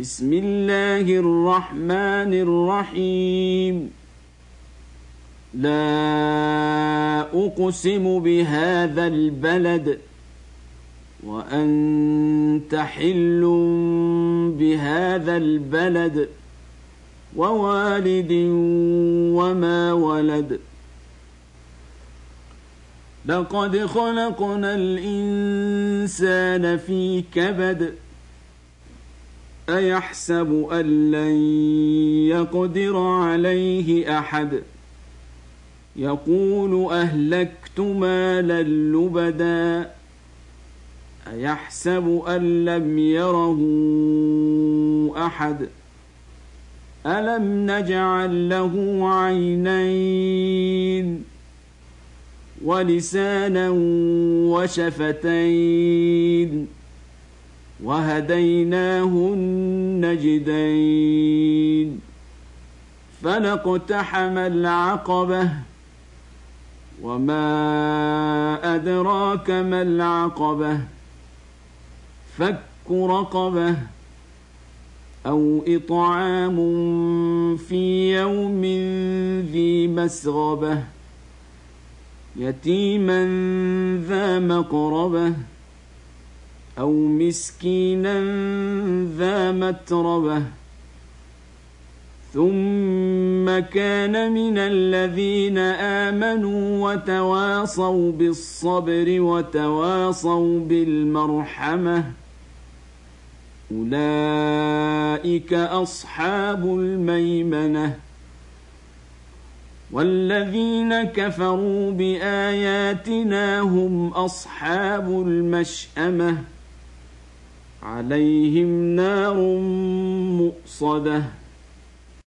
بسم الله الرحمن الرحيم لا أقسم بهذا البلد وأنت حل بهذا البلد ووالد وما ولد لقد خلقنا الإنسان في كبد أيحسب أن لن يقدر عليه أحد يقول أهلكت مالا لبدا أيحسب أن لم يره أحد ألم نجعل له عينين ولسانا وشفتين وهديناه النجدين فلاقتحم العقبة وما أدراك ما العقبة فك رقبة أو إطعام في يوم ذي مسغبة يتيما ذا مقربة أو مسكينا ذا متربة ثم كان من الذين آمنوا وتواصوا بالصبر وتواصوا بالمرحمة أولئك أصحاب الميمنة والذين كفروا بآياتنا هم أصحاب المشأمة عليهم نار مؤصدة